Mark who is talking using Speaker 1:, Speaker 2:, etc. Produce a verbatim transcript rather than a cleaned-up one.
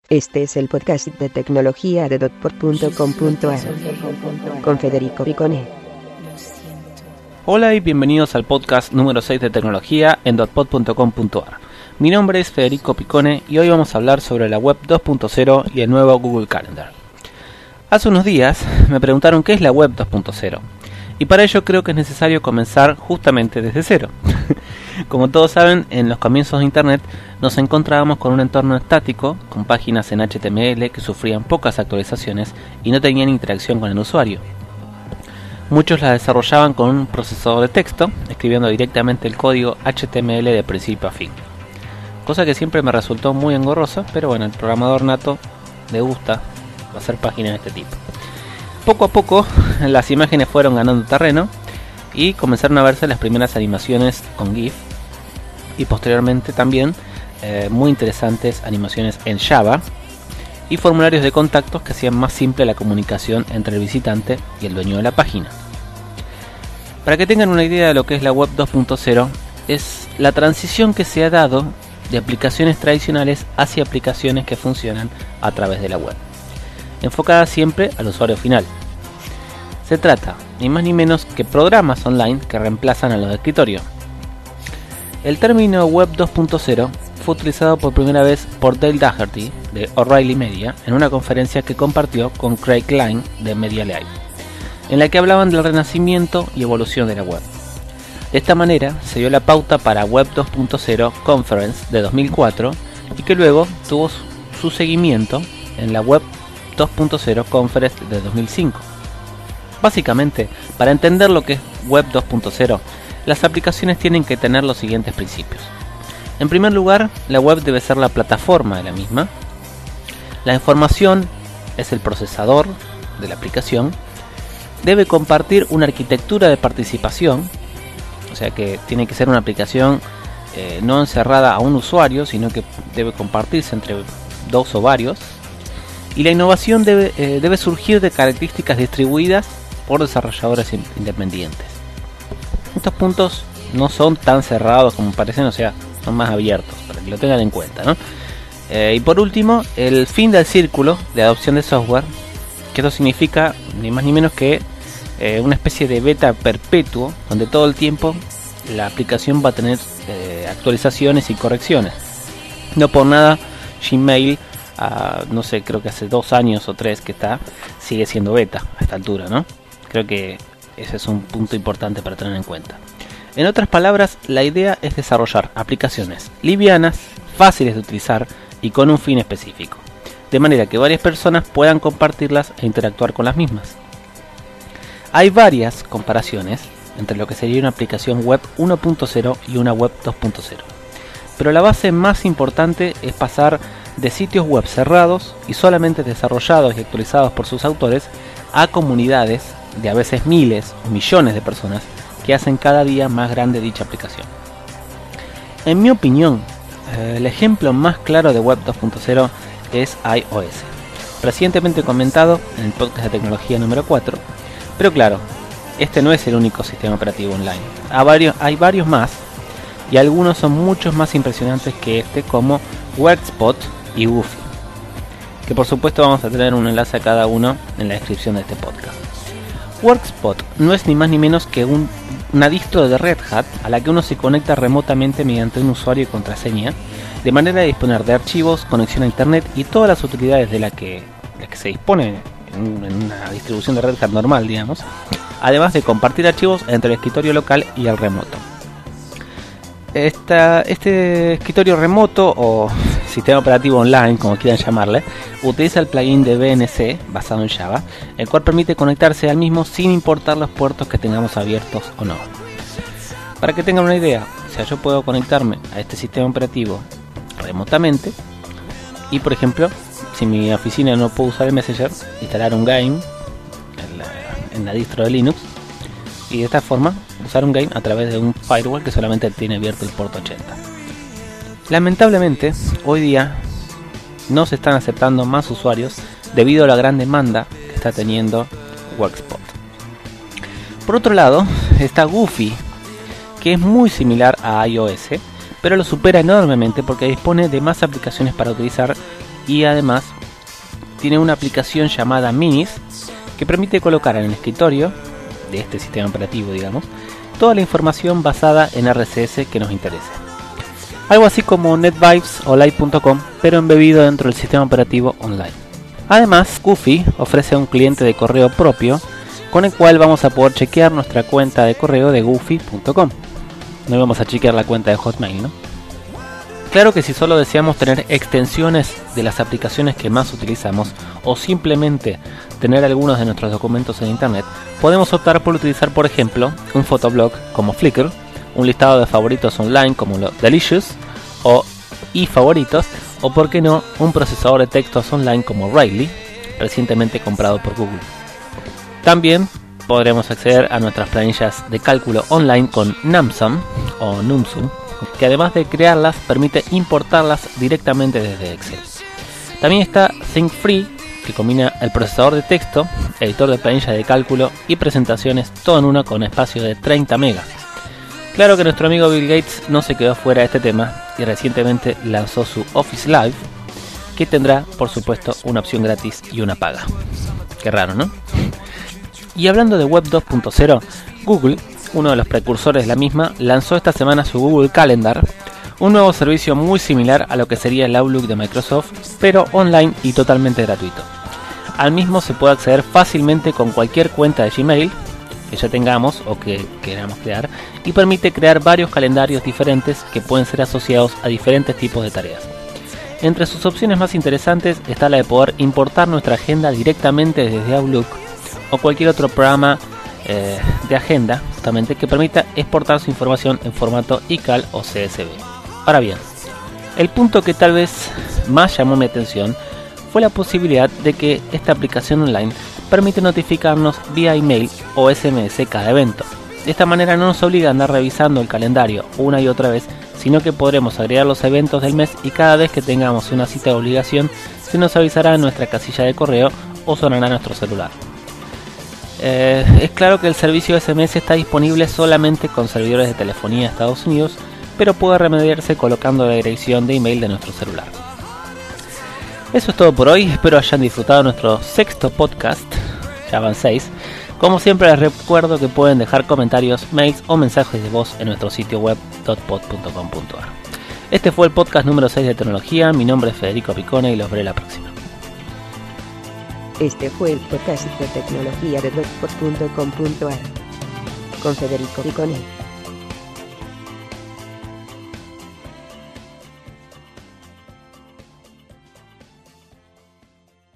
Speaker 1: Este es el podcast de tecnología de dotpod punto com punto a r con Federico Piccone.
Speaker 2: Hola y bienvenidos al podcast número seis de tecnología en dotpod punto com punto a r. Mi nombre es Federico Piccone y hoy vamos a hablar sobre la web dos punto cero y el nuevo Google Calendar. Hace unos días me preguntaron qué es la web dos punto cero y para ello creo que es necesario comenzar justamente desde cero. Como todos saben, en los comienzos de Internet nos encontrábamos con un entorno estático, con páginas en H T M L que sufrían pocas actualizaciones y no tenían interacción con el usuario. Muchos las desarrollaban con un procesador de texto, escribiendo directamente el código H T M L de principio a fin. Cosa que siempre me resultó muy engorrosa, pero bueno, al programador nato le gusta hacer páginas de este tipo. Poco a poco las imágenes fueron ganando terreno y comenzaron a verse las primeras animaciones con GIF y posteriormente también eh, muy interesantes animaciones en Java y formularios de contactos que hacían más simple la comunicación entre el visitante y el dueño de la página. Para que tengan una idea de lo que es la web dos punto cero, es la transición que se ha dado de aplicaciones tradicionales hacia aplicaciones que funcionan a través de la web, enfocada siempre al usuario final. Se trata ni más ni menos que programas online que reemplazan a los de escritorio. El término web dos punto cero fue utilizado por primera vez por Dale Daugherty de O'Reilly Media en una conferencia que compartió con Craig Klein de Media Live, en la que hablaban del renacimiento y evolución de la web. De esta manera se dio la pauta para Web dos punto cero Conference de dos mil cuatro y que luego tuvo su seguimiento en la Web dos punto cero Conference de dos mil cinco. Básicamente, para entender lo que es Web dos punto cero, las aplicaciones tienen que tener los siguientes principios. En primer lugar, la web debe ser la plataforma de la misma. La información es el procesador de la aplicación. Debe compartir una arquitectura de participación, o sea que tiene que ser una aplicación eh, no encerrada a un usuario, sino que debe compartirse entre dos o varios. Y la innovación debe, eh, debe surgir de características distribuidas por desarrolladores independientes. Estos puntos no son tan cerrados como parecen, o sea, son más abiertos, para que lo tengan en cuenta, ¿no? Eh, y por último, el fin del círculo de adopción de software, que esto significa ni más ni menos que eh, una especie de beta perpetuo, donde todo el tiempo la aplicación va a tener eh, actualizaciones y correcciones. No por nada Gmail, uh, no sé, creo que hace dos años o tres que está, sigue siendo beta a esta altura, ¿no? Creo que ese es un punto importante para tener en cuenta. En otras palabras, la idea es desarrollar aplicaciones livianas, fáciles de utilizar y con un fin específico, de manera que varias personas puedan compartirlas e interactuar con las mismas. Hay varias comparaciones entre lo que sería una aplicación web uno punto cero y una web dos punto cero, pero la base más importante es pasar de sitios web cerrados y solamente desarrollados y actualizados por sus autores a comunidades de a veces miles o millones de personas que hacen cada día más grande dicha aplicación. En mi opinión, el ejemplo más claro de web dos punto cero es iOS, recientemente comentado en el podcast de tecnología número cuatro, pero claro, este no es el único sistema operativo online. Hay varios, hay varios más y algunos son muchos más impresionantes que este, como Workspot y Goofy, que por supuesto vamos a tener un enlace a cada uno en la descripción de este podcast. Workspot no es ni más ni menos que un, una distro de Red Hat a la que uno se conecta remotamente mediante un usuario y contraseña, de manera de disponer de archivos, conexión a internet y todas las utilidades de la que, la que se dispone en, en una distribución de Red Hat normal, digamos, además de compartir archivos entre el escritorio local y el remoto. Esta, este escritorio remoto o sistema operativo online, como quieran llamarle, utiliza el plugin de V N C basado en Java, el cual permite conectarse al mismo sin importar los puertos que tengamos abiertos o no. Para que tengan una idea, o sea, yo puedo conectarme a este sistema operativo remotamente y, por ejemplo, si mi oficina no puedo usar el Messenger, instalar un game en la, en la distro de Linux y de esta forma usar un game a través de un firewall que solamente tiene abierto el puerto ochenta. Lamentablemente, hoy día no se están aceptando más usuarios debido a la gran demanda que está teniendo Workspot. Por otro lado, está Goofy, que es muy similar a iOS, pero lo supera enormemente porque dispone de más aplicaciones para utilizar y además tiene una aplicación llamada Minis que permite colocar en el escritorio de este sistema operativo, digamos, toda la información basada en R S S que nos interese. Algo así como NetVibes o Live punto com, pero embebido dentro del sistema operativo online. Además, Guffi ofrece un cliente de correo propio con el cual vamos a poder chequear nuestra cuenta de correo de Guffi punto com. No vamos a chequear la cuenta de Hotmail, ¿no? Claro que si solo deseamos tener extensiones de las aplicaciones que más utilizamos o simplemente tener algunos de nuestros documentos en internet, podemos optar por utilizar, por ejemplo, un fotoblog como Flickr, un listado de favoritos online como los Delicious o iFavoritos, o por qué no, un procesador de textos online como Riley, recientemente comprado por Google. También podremos acceder a nuestras planillas de cálculo online con NumSum o NumSum, que además de crearlas permite importarlas directamente desde Excel. También está ThinkFree, que combina el procesador de texto, editor de planilla de cálculo y presentaciones, todo en uno con espacio de treinta megas. Claro que nuestro amigo Bill Gates no se quedó fuera de este tema y recientemente lanzó su Office Live, que tendrá por supuesto una opción gratis y una paga. Qué raro, ¿no? Y hablando de Web dos punto cero, Google, uno de los precursores de la misma, lanzó esta semana su Google Calendar, un nuevo servicio muy similar a lo que sería el Outlook de Microsoft, pero online y totalmente gratuito. Al mismo se puede acceder fácilmente con cualquier cuenta de Gmail que ya tengamos o que queramos crear, y permite crear varios calendarios diferentes que pueden ser asociados a diferentes tipos de tareas. Entre sus opciones más interesantes está la de poder importar nuestra agenda directamente desde Outlook o cualquier otro programa eh, de agenda, justamente, que permita exportar su información en formato I C A L o C S V. Ahora bien, el punto que tal vez más llamó mi atención fue la posibilidad de que esta aplicación online permite notificarnos vía email o S M S cada evento. De esta manera no nos obliga a andar revisando el calendario una y otra vez, sino que podremos agregar los eventos del mes y cada vez que tengamos una cita de obligación se nos avisará en nuestra casilla de correo o sonará nuestro celular. Eh, es claro que el servicio S M S está disponible solamente con servidores de telefonía de Estados Unidos, pero puede remediarse colocando la dirección de email de nuestro celular. Eso es todo por hoy, espero hayan disfrutado nuestro sexto podcast, ya van seis. Como siempre les recuerdo que pueden dejar comentarios, mails o mensajes de voz en nuestro sitio web dot pod punto com punto a r. Este fue el podcast número seis de tecnología, mi nombre es Federico Picone y los veré la próxima.
Speaker 1: Este fue el podcast de tecnología de dot pod punto com punto a r con Federico Picone.